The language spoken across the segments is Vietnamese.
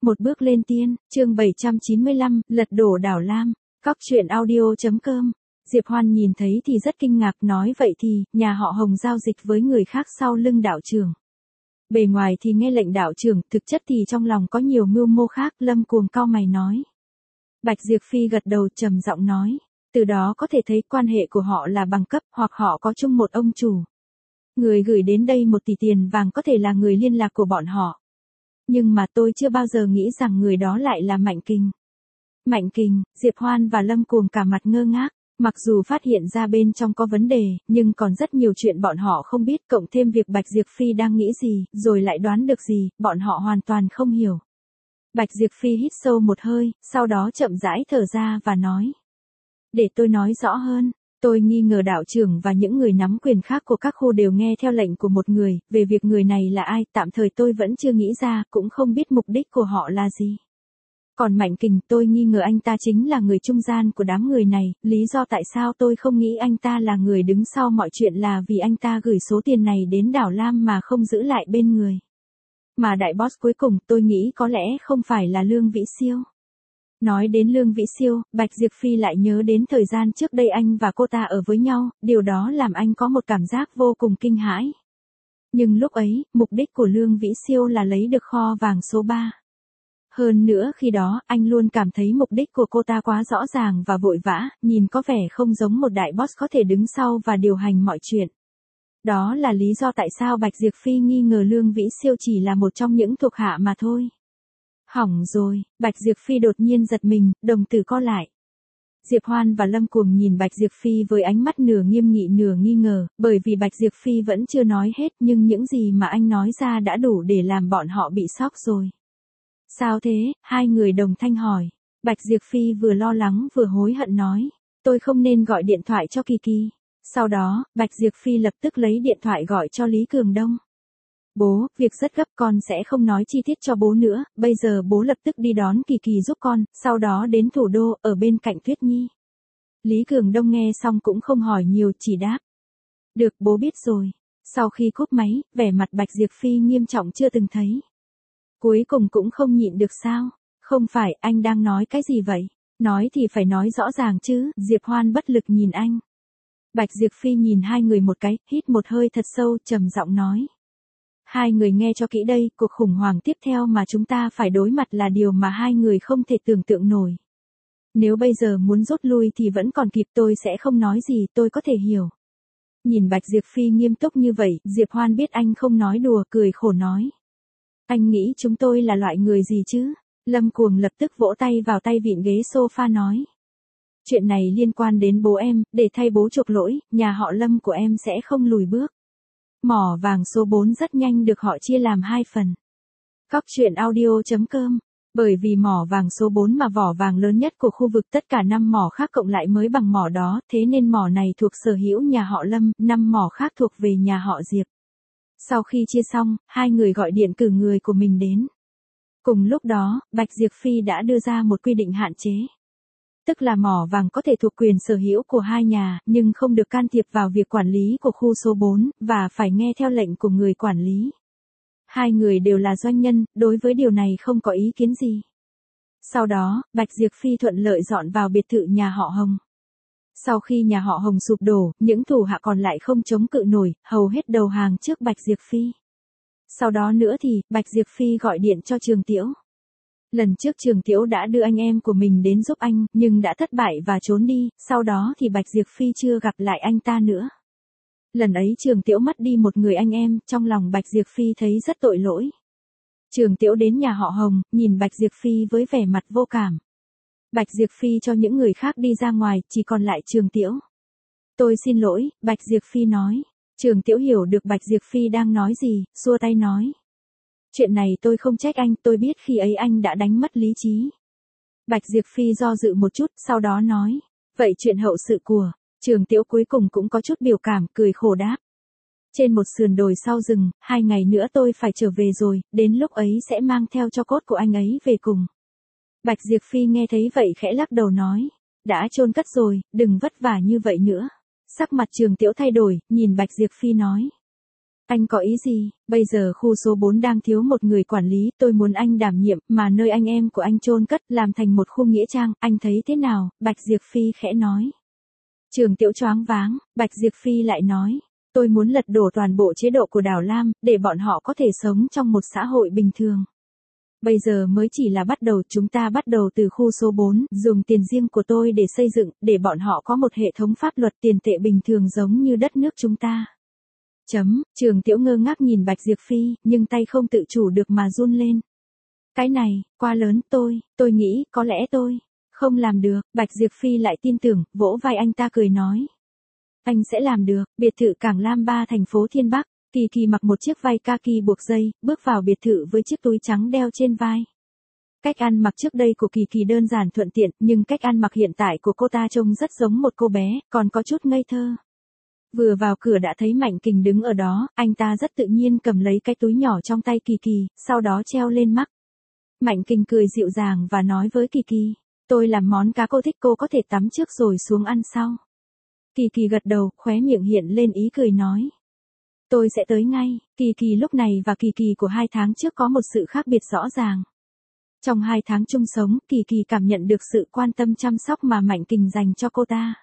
Một bước lên tiên, chương 795, lật đổ đảo Lam, Cóc truyện audio.com. Diệp Hoan nhìn thấy thì rất kinh ngạc, nói vậy thì, nhà họ Hồng giao dịch với người khác sau lưng đạo trưởng. Bề ngoài thì nghe lệnh đạo trưởng, thực chất thì trong lòng có nhiều mưu mô khác. Lâm Cuồng cau mày nói. Bạch Diệp Phi gật đầu trầm giọng nói, từ đó có thể thấy quan hệ của họ là bằng cấp, hoặc họ có chung một ông chủ. Người gửi đến đây 1 tỷ tiền vàng có thể là người liên lạc của bọn họ. Nhưng mà tôi chưa bao giờ nghĩ rằng người đó lại là Mạnh Kình. Mạnh Kình, Diệp Hoan và Lâm Cuồng cả mặt ngơ ngác. Mặc dù phát hiện ra bên trong có vấn đề, nhưng còn rất nhiều chuyện bọn họ không biết, cộng thêm việc Bạch Diệp Phi đang nghĩ gì, rồi lại đoán được gì, bọn họ hoàn toàn không hiểu. Bạch Diệp Phi hít sâu một hơi, sau đó chậm rãi thở ra và nói. Để tôi nói rõ hơn, tôi nghi ngờ đạo trưởng và những người nắm quyền khác của các khu đều nghe theo lệnh của một người, về việc người này là ai, tạm thời tôi vẫn chưa nghĩ ra, cũng không biết mục đích của họ là gì. Còn Mạnh Kình, tôi nghi ngờ anh ta chính là người trung gian của đám người này, lý do tại sao tôi không nghĩ anh ta là người đứng sau mọi chuyện là vì anh ta gửi số tiền này đến đảo Lam mà không giữ lại bên người. Mà đại boss cuối cùng tôi nghĩ có lẽ không phải là Lương Vĩ Siêu. Nói đến Lương Vĩ Siêu, Bạch Diệp Phi lại nhớ đến thời gian trước đây anh và cô ta ở với nhau, điều đó làm anh có một cảm giác vô cùng kinh hãi. Nhưng lúc ấy, mục đích của Lương Vĩ Siêu là lấy được kho vàng số 3. Hơn nữa khi đó, anh luôn cảm thấy mục đích của cô ta quá rõ ràng và vội vã, nhìn có vẻ không giống một đại boss có thể đứng sau và điều hành mọi chuyện. Đó là lý do tại sao Bạch Diệp Phi nghi ngờ Lương Vĩ Siêu chỉ là một trong những thuộc hạ mà thôi. Hỏng rồi, Bạch Diệp Phi đột nhiên giật mình, đồng tử co lại. Diệp Hoan và Lâm Cuồng nhìn Bạch Diệp Phi với ánh mắt nửa nghiêm nghị nửa nghi ngờ, bởi vì Bạch Diệp Phi vẫn chưa nói hết nhưng những gì mà anh nói ra đã đủ để làm bọn họ bị sốc rồi. Sao thế? Hai người đồng thanh hỏi. Bạch Diệp Phi vừa lo lắng vừa hối hận nói. Tôi không nên gọi điện thoại cho Kỳ Kỳ. Sau đó, Bạch Diệp Phi lập tức lấy điện thoại gọi cho Lý Cường Đông. Bố, việc rất gấp, con sẽ không nói chi tiết cho bố nữa, bây giờ bố lập tức đi đón Kỳ Kỳ giúp con, sau đó đến thủ đô, ở bên cạnh Tuyết Nhi. Lý Cường Đông nghe xong cũng không hỏi nhiều, chỉ đáp. Được, bố biết rồi. Sau khi cúp máy, vẻ mặt Bạch Diệp Phi nghiêm trọng chưa từng thấy. Cuối cùng cũng không nhịn được sao? Không phải, anh đang nói cái gì vậy? Nói thì phải nói rõ ràng chứ. Diệp Hoan bất lực nhìn anh. Bạch Diệp Phi nhìn hai người một cái, hít một hơi thật sâu, trầm giọng nói. Hai người nghe cho kỹ đây, cuộc khủng hoảng tiếp theo mà chúng ta phải đối mặt là điều mà hai người không thể tưởng tượng nổi. Nếu bây giờ muốn rút lui thì vẫn còn kịp, tôi sẽ không nói gì, tôi có thể hiểu. Nhìn Bạch Diệp Phi nghiêm túc như vậy, Diệp Hoan biết anh không nói đùa, cười khổ nói. Anh nghĩ chúng tôi là loại người gì chứ? Lâm Cuồng lập tức vỗ tay vào tay vịn ghế sofa nói. Chuyện này liên quan đến bố em, để thay bố chuộc lỗi, nhà họ Lâm của em sẽ không lùi bước. Mỏ vàng số 4 rất nhanh được họ chia làm 2 phần. Cóc truyện audio.com. Bởi vì mỏ vàng số 4 mà vỏ vàng lớn nhất của khu vực, tất cả 5 mỏ khác cộng lại mới bằng mỏ đó, thế nên mỏ này thuộc sở hữu nhà họ Lâm, 5 mỏ khác thuộc về nhà họ Diệp. Sau khi chia xong, hai người gọi điện cử người của mình đến. Cùng lúc đó, Bạch Diệp Phi đã đưa ra một quy định hạn chế. Tức là mỏ vàng có thể thuộc quyền sở hữu của hai nhà, nhưng không được can thiệp vào việc quản lý của khu số 4, và phải nghe theo lệnh của người quản lý. Hai người đều là doanh nhân, đối với điều này không có ý kiến gì. Sau đó, Bạch Diệp Phi thuận lợi dọn vào biệt thự nhà họ Hồng. Sau khi nhà họ Hồng sụp đổ, những thủ hạ còn lại không chống cự nổi, hầu hết đầu hàng trước Bạch Diệp Phi. Sau đó nữa thì, Bạch Diệp Phi gọi điện cho Trường Tiễu. Lần trước Trường Tiễu đã đưa anh em của mình đến giúp anh, nhưng đã thất bại và trốn đi, sau đó thì Bạch Diệp Phi chưa gặp lại anh ta nữa. Lần ấy Trường Tiễu mất đi một người anh em, trong lòng Bạch Diệp Phi thấy rất tội lỗi. Trường Tiễu đến nhà họ Hồng, nhìn Bạch Diệp Phi với vẻ mặt vô cảm. Bạch Diệp Phi cho những người khác đi ra ngoài, chỉ còn lại Trường Tiễu. Tôi xin lỗi, Bạch Diệp Phi nói. Trường Tiễu hiểu được Bạch Diệp Phi đang nói gì, xua tay nói. Chuyện này tôi không trách anh, tôi biết khi ấy anh đã đánh mất lý trí. Bạch Diệp Phi do dự một chút, sau đó nói. Vậy chuyện hậu sự của Trường Tiễu cuối cùng cũng có chút biểu cảm, cười khổ đáp. Trên một sườn đồi sau rừng, 2 ngày nữa tôi phải trở về rồi, đến lúc ấy sẽ mang theo tro cốt của anh ấy về cùng. Bạch Diệp Phi nghe thấy vậy khẽ lắc đầu nói. Đã chôn cất rồi, đừng vất vả như vậy nữa. Sắc mặt Trường Tiễu thay đổi, nhìn Bạch Diệp Phi nói. Anh có ý gì? Bây giờ khu số 4 đang thiếu một người quản lý, tôi muốn anh đảm nhiệm, mà nơi anh em của anh chôn cất làm thành một khu nghĩa trang, anh thấy thế nào? Bạch Diệp Phi khẽ nói. Trường Tiễu choáng váng, Bạch Diệp Phi lại nói. Tôi muốn lật đổ toàn bộ chế độ của Đào Lam, để bọn họ có thể sống trong một xã hội bình thường. Bây giờ mới chỉ là bắt đầu, chúng ta bắt đầu từ khu số 4, dùng tiền riêng của tôi để xây dựng, để bọn họ có một hệ thống pháp luật tiền tệ bình thường giống như đất nước chúng ta. Trường Tiễu ngơ ngác nhìn Bạch Diệp Phi, nhưng tay không tự chủ được mà run lên. Cái này, quá lớn, tôi nghĩ, có lẽ tôi không làm được. Bạch Diệp Phi lại tin tưởng, vỗ vai anh ta cười nói. Anh sẽ làm được. Biệt thự Cảng Lam 3 thành phố Thiên Bắc, Kỳ Kỳ mặc một chiếc vai kaki buộc dây, bước vào biệt thự với chiếc túi trắng đeo trên vai. Cách ăn mặc trước đây của Kỳ Kỳ đơn giản thuận tiện, nhưng cách ăn mặc hiện tại của cô ta trông rất giống một cô bé, còn có chút ngây thơ. Vừa vào cửa đã thấy Mạnh Kình đứng ở đó, anh ta rất tự nhiên cầm lấy cái túi nhỏ trong tay Kỳ Kỳ, sau đó treo lên mắt. Mạnh Kình cười dịu dàng và nói với Kỳ Kỳ, tôi làm món cá cô thích, cô có thể tắm trước rồi xuống ăn sau. Kỳ Kỳ gật đầu, khóe miệng hiện lên ý cười nói. Tôi sẽ tới ngay. Kỳ Kỳ lúc này và Kỳ Kỳ của 2 tháng trước có một sự khác biệt rõ ràng. Trong 2 tháng chung sống, Kỳ Kỳ cảm nhận được sự quan tâm chăm sóc mà Mạnh Kình dành cho cô ta.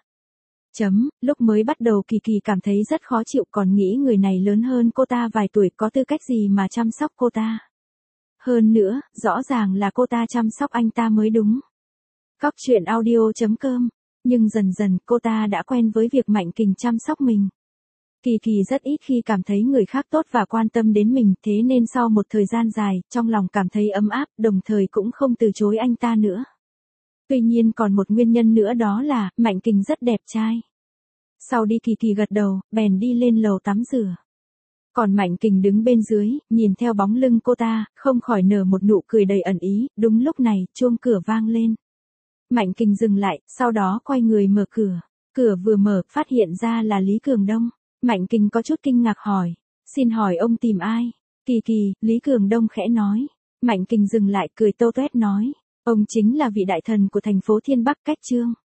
Lúc mới bắt đầu Kỳ Kỳ cảm thấy rất khó chịu, còn nghĩ người này lớn hơn cô ta vài tuổi, có tư cách gì mà chăm sóc cô ta. Hơn nữa, rõ ràng là cô ta chăm sóc anh ta mới đúng. Cóc truyện audio.com. Nhưng dần dần cô ta đã quen với việc Mạnh Kình chăm sóc mình. Kỳ Kỳ rất ít khi cảm thấy người khác tốt và quan tâm đến mình, thế nên sau một thời gian dài, trong lòng cảm thấy ấm áp, đồng thời cũng không từ chối anh ta nữa. Tuy nhiên còn một nguyên nhân nữa, đó là, Mạnh Kình rất đẹp trai. Sau đi Kỳ Kỳ gật đầu, bèn đi lên lầu tắm rửa. Còn Mạnh Kình đứng bên dưới, nhìn theo bóng lưng cô ta, không khỏi nở một nụ cười đầy ẩn ý. Đúng lúc này, chuông cửa vang lên. Mạnh Kình dừng lại, sau đó quay người mở cửa. Cửa vừa mở, phát hiện ra là Lý Cường Đông. Mạnh Kình có chút kinh ngạc hỏi. Xin hỏi ông tìm ai? Kỳ Kỳ, Lý Cường Đông khẽ nói. Mạnh Kình dừng lại, cười tô toét nói. Ông chính là vị đại thần của thành phố Thiên Bắc, Cách Trương.